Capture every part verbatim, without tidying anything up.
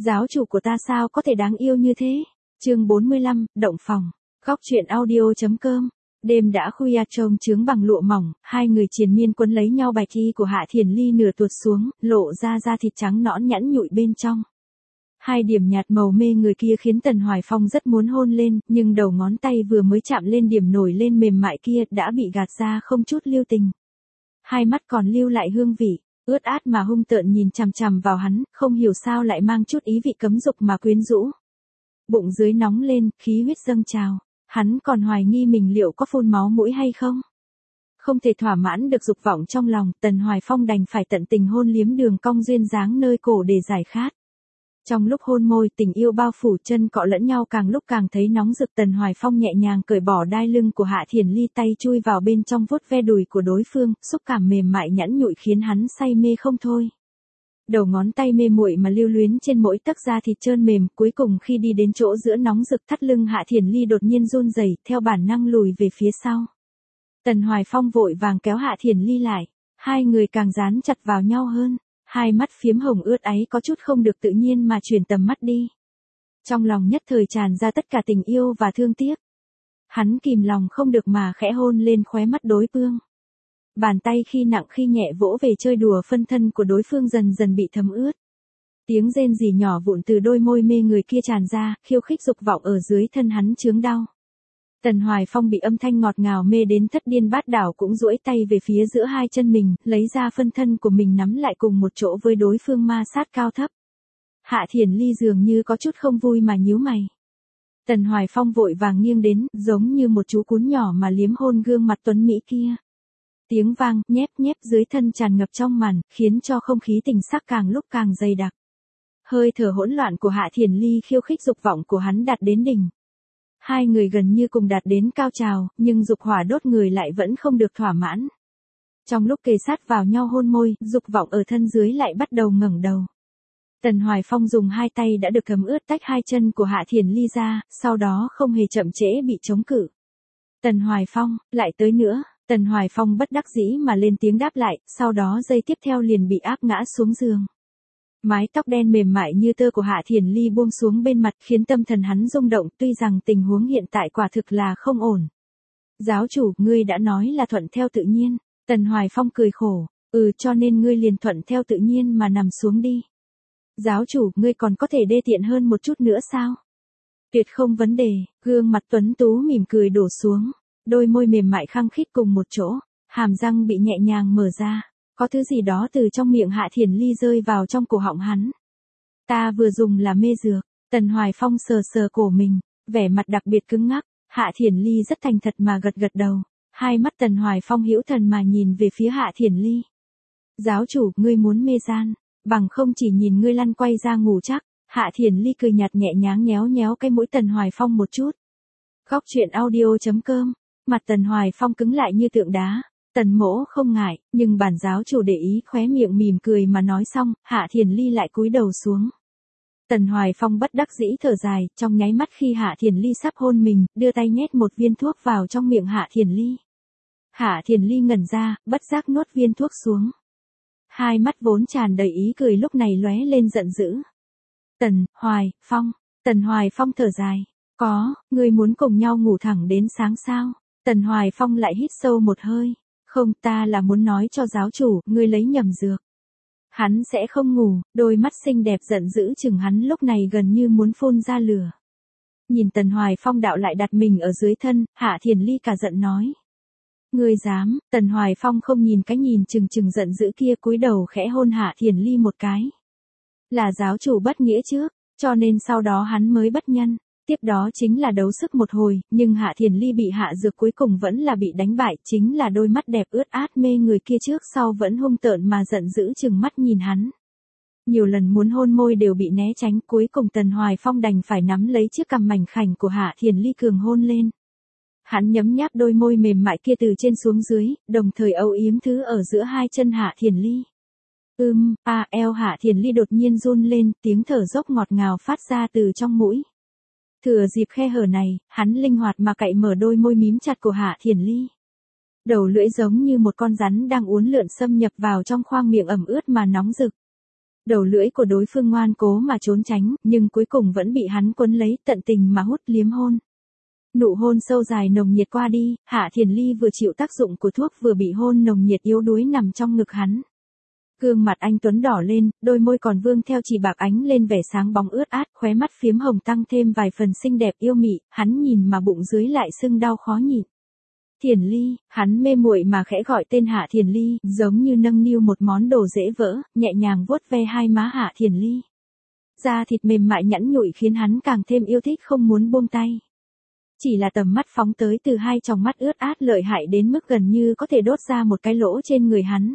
Giáo chủ của ta sao có thể đáng yêu như thế? Chương bốn mươi lăm, động phòng. Góc truyện audio.com. Đêm đã khuya trông chướng bằng lụa mỏng, hai người triền miên quấn lấy nhau, bạch y của Hạ Thiền Ly nửa tuột xuống, lộ ra da thịt trắng nõn nhẵn nhụi bên trong. Hai điểm nhạt màu mê người kia khiến Tần Hoài Phong rất muốn hôn lên, nhưng đầu ngón tay vừa mới chạm lên điểm nổi lên mềm mại kia đã bị gạt ra không chút lưu tình. Hai mắt còn lưu lại hương vị, ướt át mà hung tợn nhìn chằm chằm vào hắn, không hiểu sao lại mang chút ý vị cấm dục mà quyến rũ. Bụng dưới nóng lên, khí huyết dâng trào, hắn còn hoài nghi mình liệu có phun máu mũi hay không. Không thể thỏa mãn được dục vọng trong lòng, Tần Hoài Phong đành phải tận tình hôn liếm đường cong duyên dáng nơi cổ để giải khát. Trong lúc hôn môi, tình yêu bao phủ, chân cọ lẫn nhau càng lúc càng thấy nóng rực. Tần Hoài Phong nhẹ nhàng cởi bỏ đai lưng của Hạ Thiền Ly, tay chui vào bên trong vuốt ve đùi của đối phương, xúc cảm mềm mại nhẵn nhụi khiến hắn say mê không thôi. Đầu ngón tay mê muội mà lưu luyến trên mỗi tấc da thịt trơn mềm, cuối cùng khi đi đến chỗ giữa nóng rực thắt lưng, Hạ Thiền Ly đột nhiên run rẩy, theo bản năng lùi về phía sau. Tần Hoài Phong vội vàng kéo Hạ Thiền Ly lại, hai người càng dán chặt vào nhau hơn. Hai mắt phiếm hồng ướt áy có chút không được tự nhiên mà chuyển tầm mắt đi. Trong lòng nhất thời tràn ra tất cả tình yêu và thương tiếc. Hắn kìm lòng không được mà khẽ hôn lên khóe mắt đối phương. Bàn tay khi nặng khi nhẹ vỗ về chơi đùa phân thân của đối phương dần dần bị thấm ướt. Tiếng rên rỉ nhỏ vụn từ đôi môi mê người kia tràn ra, khiêu khích dục vọng ở dưới thân hắn chướng đau. Tần Hoài Phong bị âm thanh ngọt ngào mê đến thất điên bát đảo, cũng duỗi tay về phía giữa hai chân mình, lấy ra phân thân của mình nắm lại cùng một chỗ với đối phương ma sát cao thấp. Hạ Thiền Ly dường như có chút không vui mà nhíu mày. Tần Hoài Phong vội vàng nghiêng đến, giống như một chú cún nhỏ mà liếm hôn gương mặt tuấn mỹ kia. Tiếng vang, nhép nhép dưới thân tràn ngập trong màn, khiến cho không khí tình sắc càng lúc càng dày đặc. Hơi thở hỗn loạn của Hạ Thiền Ly khiêu khích dục vọng của hắn đạt đến đỉnh. Hai người gần như cùng đạt đến cao trào, nhưng dục hỏa đốt người lại vẫn không được thỏa mãn. Trong lúc kề sát vào nhau hôn môi, dục vọng ở thân dưới lại bắt đầu ngẩng đầu. Tần Hoài Phong dùng hai tay đã được thấm ướt tách hai chân của Hạ Thiền Ly ra, sau đó không hề chậm trễ bị chống cự. Tần Hoài Phong, lại tới nữa. Tần Hoài Phong bất đắc dĩ mà lên tiếng đáp lại, sau đó giây tiếp theo liền bị áp ngã xuống giường. Mái tóc đen mềm mại như tơ của Hạ Thiền Ly buông xuống bên mặt khiến tâm thần hắn rung động, tuy rằng tình huống hiện tại quả thực là không ổn. Giáo chủ, ngươi đã nói là thuận theo tự nhiên. Tần Hoài Phong cười khổ, ừ cho nên ngươi liền thuận theo tự nhiên mà nằm xuống đi. Giáo chủ, ngươi còn có thể đê tiện hơn một chút nữa sao? Tuyệt không vấn đề, gương mặt tuấn tú mỉm cười đổ xuống, đôi môi mềm mại khăng khít cùng một chỗ, hàm răng bị nhẹ nhàng mở ra. Có thứ gì đó từ trong miệng Hạ Thiền Ly rơi vào trong cổ họng hắn. Ta vừa dùng là mê dược. Tần Hoài Phong sờ sờ cổ mình, vẻ mặt đặc biệt cứng ngắc. Hạ Thiền Ly rất thành thật mà gật gật đầu. Hai mắt Tần Hoài Phong hữu thần mà nhìn về phía Hạ Thiền Ly. Giáo chủ, ngươi muốn mê gian, bằng không chỉ nhìn ngươi lăn quay ra ngủ chắc. Hạ Thiền Ly cười nhạt nhẹ nhàng nhéo nhéo cái mũi Tần Hoài Phong một chút. Góc truyện audio.com. Mặt Tần Hoài Phong cứng lại như tượng đá. Tần mỗ không ngại, nhưng bản giáo chủ để ý, khóe miệng mỉm cười mà nói xong, Hạ Thiền Ly lại cúi đầu xuống. Tần Hoài Phong bất đắc dĩ thở dài, trong nháy mắt khi Hạ Thiền Ly sắp hôn mình, đưa tay nhét một viên thuốc vào trong miệng Hạ Thiền Ly. Hạ Thiền Ly ngẩn ra, bất giác nuốt viên thuốc xuống. Hai mắt vốn tràn đầy ý cười lúc này lóe lên giận dữ. Tần Hoài Phong, Tần Hoài Phong thở dài, có, ngươi muốn cùng nhau ngủ thẳng đến sáng sao? Tần Hoài Phong lại hít sâu một hơi. Không, ta là muốn nói cho giáo chủ, ngươi lấy nhầm dược. Hắn sẽ không ngủ, đôi mắt xinh đẹp giận dữ chừng hắn lúc này gần như muốn phun ra lửa. Nhìn Tần Hoài Phong đạo lại đặt mình ở dưới thân, Hạ Thiền Ly cả giận nói. Ngươi dám? Tần Hoài Phong không nhìn cái nhìn chừng chừng giận dữ kia, cúi đầu khẽ hôn Hạ Thiền Ly một cái. Là giáo chủ bất nghĩa trước, cho nên sau đó hắn mới bất nhân. Tiếp đó chính là đấu sức một hồi, nhưng Hạ Thiền Ly bị hạ dược cuối cùng vẫn là bị đánh bại, chính là đôi mắt đẹp ướt át mê người kia trước sau vẫn hung tợn mà giận dữ chừng mắt nhìn hắn. Nhiều lần muốn hôn môi đều bị né tránh, cuối cùng Tần Hoài Phong đành phải nắm lấy chiếc cằm mảnh khảnh của Hạ Thiền Ly cường hôn lên. Hắn nhấm nháp đôi môi mềm mại kia từ trên xuống dưới, đồng thời âu yếm thứ ở giữa hai chân Hạ Thiền Ly. Ưm, a eo Hạ Thiền Ly đột nhiên run lên, tiếng thở dốc ngọt ngào phát ra từ trong mũi. Thừa dịp khe hở này, hắn linh hoạt mà cạy mở đôi môi mím chặt của Hạ Thiền Ly. Đầu lưỡi giống như một con rắn đang uốn lượn xâm nhập vào trong khoang miệng ẩm ướt mà nóng rực. Đầu lưỡi của đối phương ngoan cố mà trốn tránh, nhưng cuối cùng vẫn bị hắn quấn lấy, tận tình mà hút liếm hôn. Nụ hôn sâu dài nồng nhiệt qua đi, Hạ Thiền Ly vừa chịu tác dụng của thuốc vừa bị hôn nồng nhiệt yếu đuối nằm trong ngực hắn. Gương mặt anh tuấn đỏ lên, đôi môi còn vương theo chỉ bạc ánh lên vẻ sáng bóng ướt át, khóe mắt phiếm hồng tăng thêm vài phần xinh đẹp yêu mị, hắn nhìn mà bụng dưới lại sưng đau khó nhịn. Thiền Ly, hắn mê muội mà khẽ gọi tên Hạ Thiền Ly, giống như nâng niu một món đồ dễ vỡ, nhẹ nhàng vuốt ve hai má Hạ Thiền Ly. Da thịt mềm mại nhẵn nhụi khiến hắn càng thêm yêu thích không muốn buông tay. Chỉ là tầm mắt phóng tới từ hai tròng mắt ướt át lợi hại đến mức gần như có thể đốt ra một cái lỗ trên người hắn.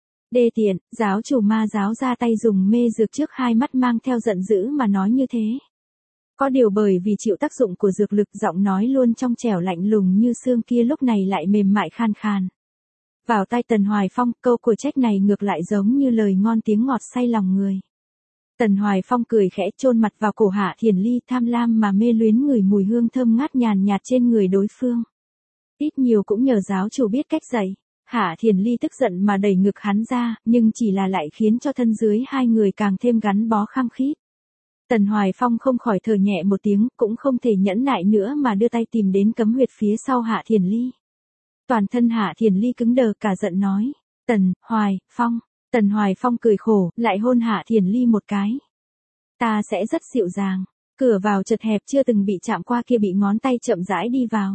Đê tiện, giáo chủ ma giáo ra tay dùng mê dược trước hai mắt mang theo giận dữ mà nói như thế. Có điều bởi vì chịu tác dụng của dược lực giọng nói luôn trong trẻo lạnh lùng như xương kia lúc này lại mềm mại khan khan. Vào tai Tần Hoài Phong, câu của trách này ngược lại giống như lời ngon tiếng ngọt say lòng người. Tần Hoài Phong cười khẽ chôn mặt vào cổ Hạ Thiền Ly tham lam mà mê luyến ngửi mùi hương thơm ngát nhàn nhạt trên người đối phương. Ít nhiều cũng nhờ giáo chủ biết cách dạy. Hạ Thiền Ly tức giận mà đẩy ngực hắn ra, nhưng chỉ là lại khiến cho thân dưới hai người càng thêm gắn bó khăng khít. Tần Hoài Phong không khỏi thở nhẹ một tiếng, cũng không thể nhẫn nại nữa mà đưa tay tìm đến cấm huyệt phía sau Hạ Thiền Ly. Toàn thân Hạ Thiền Ly cứng đờ cả giận nói, Tần, Hoài, Phong. Tần Hoài Phong cười khổ, lại hôn Hạ Thiền Ly một cái. Ta sẽ rất dịu dàng. Cửa vào chật hẹp chưa từng bị chạm qua kia bị ngón tay chậm rãi đi vào.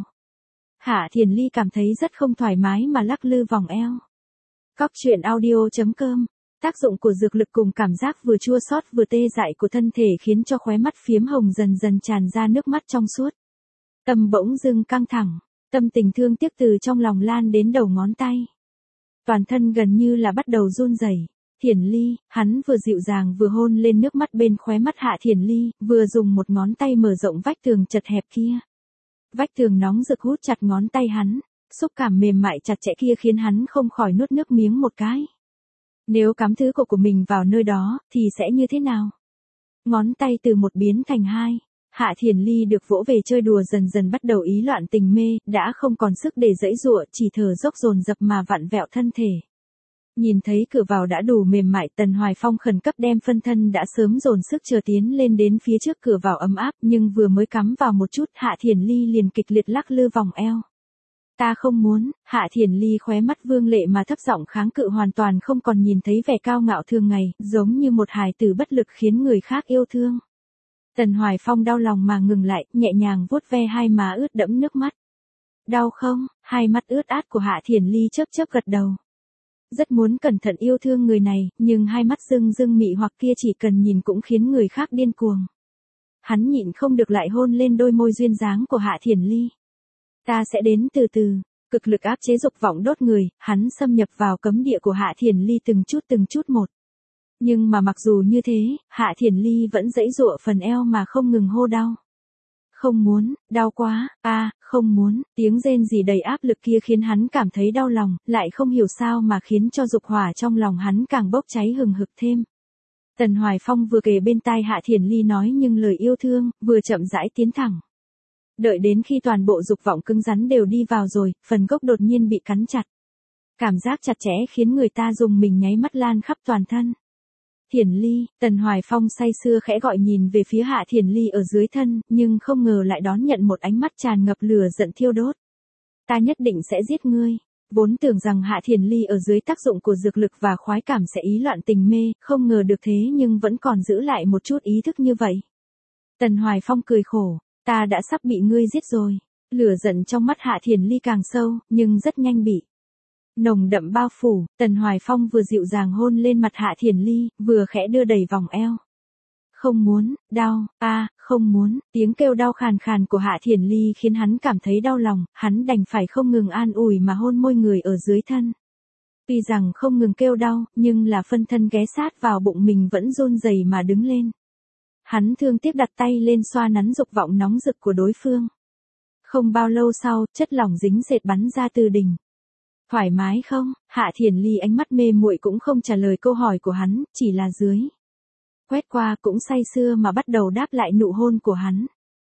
Hạ Thiền Ly cảm thấy rất không thoải mái mà lắc lư vòng eo. Góc truyện audio chấm com. Tác dụng của dược lực cùng cảm giác vừa chua xót vừa tê dại của thân thể khiến cho khóe mắt phiếm hồng dần dần tràn ra nước mắt trong suốt. Tâm bỗng dưng căng thẳng, tâm tình thương tiếc từ trong lòng lan đến đầu ngón tay. Toàn thân gần như là bắt đầu run rẩy. Thiền Ly, hắn vừa dịu dàng vừa hôn lên nước mắt bên khóe mắt Hạ Thiền Ly, vừa dùng một ngón tay mở rộng vách tường chật hẹp kia. Vách tường nóng rực hút chặt ngón tay hắn, xúc cảm mềm mại chặt chẽ kia khiến hắn không khỏi nuốt nước miếng một cái. Nếu cắm thứ cổ của mình vào nơi đó, thì sẽ như thế nào? Ngón tay từ một biến thành hai. Hạ Thiền Ly được vỗ về chơi đùa dần dần bắt đầu ý loạn tình mê, đã không còn sức để giãy giụa, chỉ thở dốc dồn dập mà vặn vẹo thân thể. Nhìn thấy cửa vào đã đủ mềm mại, Tần Hoài Phong khẩn cấp đem phân thân đã sớm dồn sức chờ tiến lên đến phía trước cửa vào ấm áp, nhưng vừa mới cắm vào một chút, Hạ Thiền Ly liền kịch liệt lắc lư vòng eo. Ta không muốn. Hạ Thiền Ly khóe mắt vương lệ mà thấp giọng kháng cự, hoàn toàn không còn nhìn thấy vẻ cao ngạo thường ngày, giống như một hài tử bất lực khiến người khác yêu thương. Tần Hoài Phong đau lòng mà ngừng lại, nhẹ nhàng vuốt ve hai má ướt đẫm nước mắt. Đau không? Hai mắt ướt át của Hạ Thiền Ly chớp chớp gật đầu. Rất muốn cẩn thận yêu thương người này, nhưng hai mắt rưng rưng mị hoặc kia chỉ cần nhìn cũng khiến người khác điên cuồng. Hắn nhịn không được lại hôn lên đôi môi duyên dáng của Hạ Thiền Ly. Ta sẽ đến từ từ. Cực lực áp chế dục vọng đốt người, hắn xâm nhập vào cấm địa của Hạ Thiền Ly từng chút từng chút một. Nhưng mà mặc dù như thế, Hạ Thiền Ly vẫn giãy giụa phần eo mà không ngừng hô đau. Không muốn, đau quá, a, à, không muốn, tiếng rên rỉ đầy áp lực kia khiến hắn cảm thấy đau lòng, lại không hiểu sao mà khiến cho dục hỏa trong lòng hắn càng bốc cháy hừng hực thêm. Tần Hoài Phong vừa kề bên tai Hạ Thiền Ly nói nhưng lời yêu thương, vừa chậm rãi tiến thẳng. Đợi đến khi toàn bộ dục vọng cứng rắn đều đi vào rồi, phần gốc đột nhiên bị cắn chặt. Cảm giác chặt chẽ khiến người ta dùng mình nháy mắt lan khắp toàn thân. Thiền Ly, Tần Hoài Phong say sưa khẽ gọi nhìn về phía Hạ Thiền Ly ở dưới thân, nhưng không ngờ lại đón nhận một ánh mắt tràn ngập lửa giận thiêu đốt. Ta nhất định sẽ giết ngươi. Vốn tưởng rằng Hạ Thiền Ly ở dưới tác dụng của dược lực và khoái cảm sẽ ý loạn tình mê, không ngờ được thế nhưng vẫn còn giữ lại một chút ý thức như vậy. Tần Hoài Phong cười khổ, ta đã sắp bị ngươi giết rồi. Lửa giận trong mắt Hạ Thiền Ly càng sâu, nhưng rất nhanh bị nồng đậm bao phủ. Tần Hoài Phong vừa dịu dàng hôn lên mặt Hạ Thiền Ly, vừa khẽ đưa đẩy vòng eo. Không muốn, đau, a, à, không muốn, tiếng kêu đau khàn khàn của Hạ Thiền Ly khiến hắn cảm thấy đau lòng, hắn đành phải không ngừng an ủi mà hôn môi người ở dưới thân. Tuy rằng không ngừng kêu đau, nhưng là phân thân ghé sát vào bụng mình vẫn run rẩy mà đứng lên. Hắn thương tiếc đặt tay lên xoa nắn dục vọng nóng rực của đối phương. Không bao lâu sau, chất lỏng dính dệt bắn ra từ đỉnh. Thoải mái không? Hạ Thiền Ly ánh mắt mê muội cũng không trả lời câu hỏi của hắn, chỉ là dưới quét qua cũng say sưa mà bắt đầu đáp lại nụ hôn của hắn.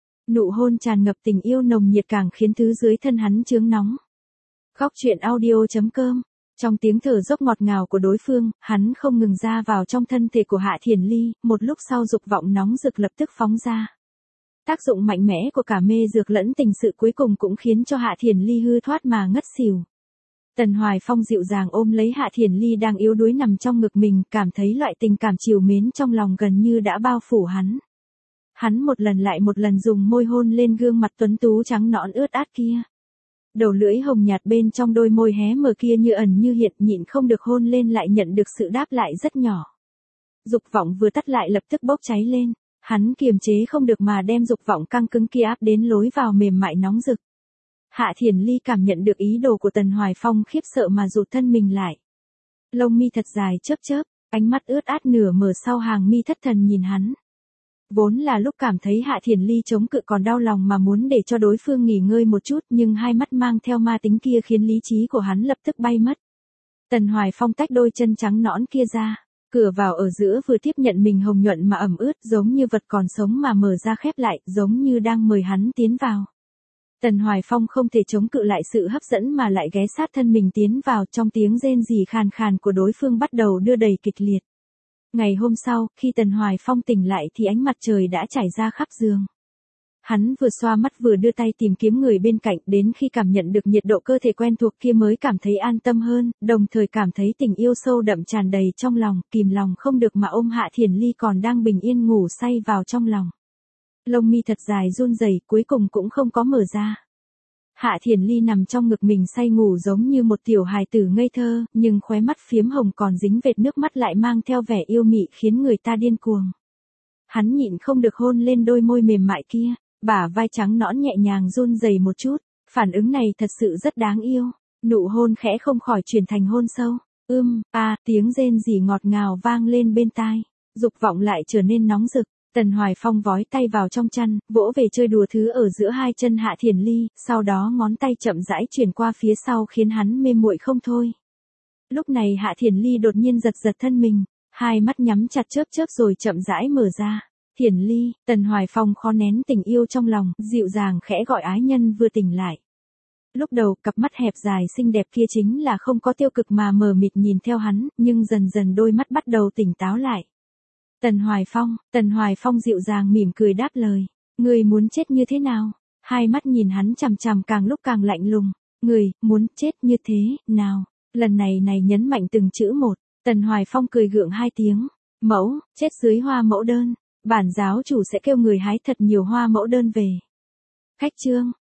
Nụ hôn tràn ngập tình yêu nồng nhiệt càng khiến thứ dưới thân hắn chướng nóng. Góc truyện audio chấm com Trong tiếng thở dốc ngọt ngào của đối phương, hắn không ngừng ra vào trong thân thể của Hạ Thiền Ly, một lúc sau dục vọng nóng rực lập tức phóng ra. Tác dụng mạnh mẽ của cả mê dược lẫn tình sự cuối cùng cũng khiến cho Hạ Thiền Ly hư thoát mà ngất xỉu. Tần Hoài Phong dịu dàng ôm lấy Hạ Thiền Ly đang yếu đuối nằm trong ngực mình, cảm thấy loại tình cảm trìu mến trong lòng gần như đã bao phủ hắn. Hắn một lần lại một lần dùng môi hôn lên gương mặt tuấn tú trắng nõn ướt át kia. Đầu lưỡi hồng nhạt bên trong đôi môi hé mở kia như ẩn như hiện, nhịn không được hôn lên lại nhận được sự đáp lại rất nhỏ. Dục vọng vừa tắt lại lập tức bốc cháy lên, hắn kiềm chế không được mà đem dục vọng căng cứng kia áp đến lối vào mềm mại nóng rực. Hạ Thiền Ly cảm nhận được ý đồ của Tần Hoài Phong, khiếp sợ mà rụt thân mình lại. Lông mi thật dài chớp chớp, ánh mắt ướt át nửa mở sau hàng mi thất thần nhìn hắn. Vốn là lúc cảm thấy Hạ Thiền Ly chống cự còn đau lòng mà muốn để cho đối phương nghỉ ngơi một chút, nhưng hai mắt mang theo ma tính kia khiến lý trí của hắn lập tức bay mất. Tần Hoài Phong tách đôi chân trắng nõn kia ra, cửa vào ở giữa vừa tiếp nhận mình hồng nhuận mà ẩm ướt, giống như vật còn sống mà mở ra khép lại, giống như đang mời hắn tiến vào. Tần Hoài Phong không thể chống cự lại sự hấp dẫn mà lại ghé sát thân mình tiến vào, trong tiếng rên rỉ khàn khàn của đối phương bắt đầu đưa đẩy kịch liệt. Ngày hôm sau, khi Tần Hoài Phong tỉnh lại thì ánh mặt trời đã trải ra khắp giường. Hắn vừa xoa mắt vừa đưa tay tìm kiếm người bên cạnh, đến khi cảm nhận được nhiệt độ cơ thể quen thuộc kia mới cảm thấy an tâm hơn, đồng thời cảm thấy tình yêu sâu đậm tràn đầy trong lòng, kìm lòng không được mà ôm Hạ Thiền Ly còn đang bình yên ngủ say vào trong lòng. Lông mi thật dài run rẩy, cuối cùng cũng không có mở ra. Hạ Thiền Ly nằm trong ngực mình say ngủ giống như một tiểu hài tử ngây thơ, nhưng khóe mắt phiếm hồng còn dính vệt nước mắt lại mang theo vẻ yêu mị khiến người ta điên cuồng. Hắn nhịn không được hôn lên đôi môi mềm mại kia, bả vai trắng nõn nhẹ nhàng run rẩy một chút, phản ứng này thật sự rất đáng yêu. Nụ hôn khẽ không khỏi chuyển thành hôn sâu. Ưm, a, tiếng rên rỉ ngọt ngào vang lên bên tai, dục vọng lại trở nên nóng rực. Tần Hoài Phong vói tay vào trong chăn, vỗ về chơi đùa thứ ở giữa hai chân Hạ Thiền Ly, sau đó ngón tay chậm rãi chuyển qua phía sau khiến hắn mê muội không thôi. Lúc này Hạ Thiền Ly đột nhiên giật giật thân mình, hai mắt nhắm chặt chớp chớp rồi chậm rãi mở ra. Thiền Ly, Tần Hoài Phong khó nén tình yêu trong lòng, dịu dàng khẽ gọi ái nhân vừa tỉnh lại. Lúc đầu, cặp mắt hẹp dài xinh đẹp kia chính là không có tiêu cực mà mờ mịt nhìn theo hắn, nhưng dần dần đôi mắt bắt đầu tỉnh táo lại. Tần Hoài Phong, Tần Hoài Phong dịu dàng mỉm cười đáp lời, người muốn chết như thế nào? Hai mắt nhìn hắn chằm chằm càng lúc càng lạnh lùng, người, muốn chết như thế, nào? Lần này này nhấn mạnh từng chữ một, Tần Hoài Phong cười gượng hai tiếng, mẫu, chết dưới hoa mẫu đơn, bản giáo chủ sẽ kêu người hái thật nhiều hoa mẫu đơn về. Khách chương.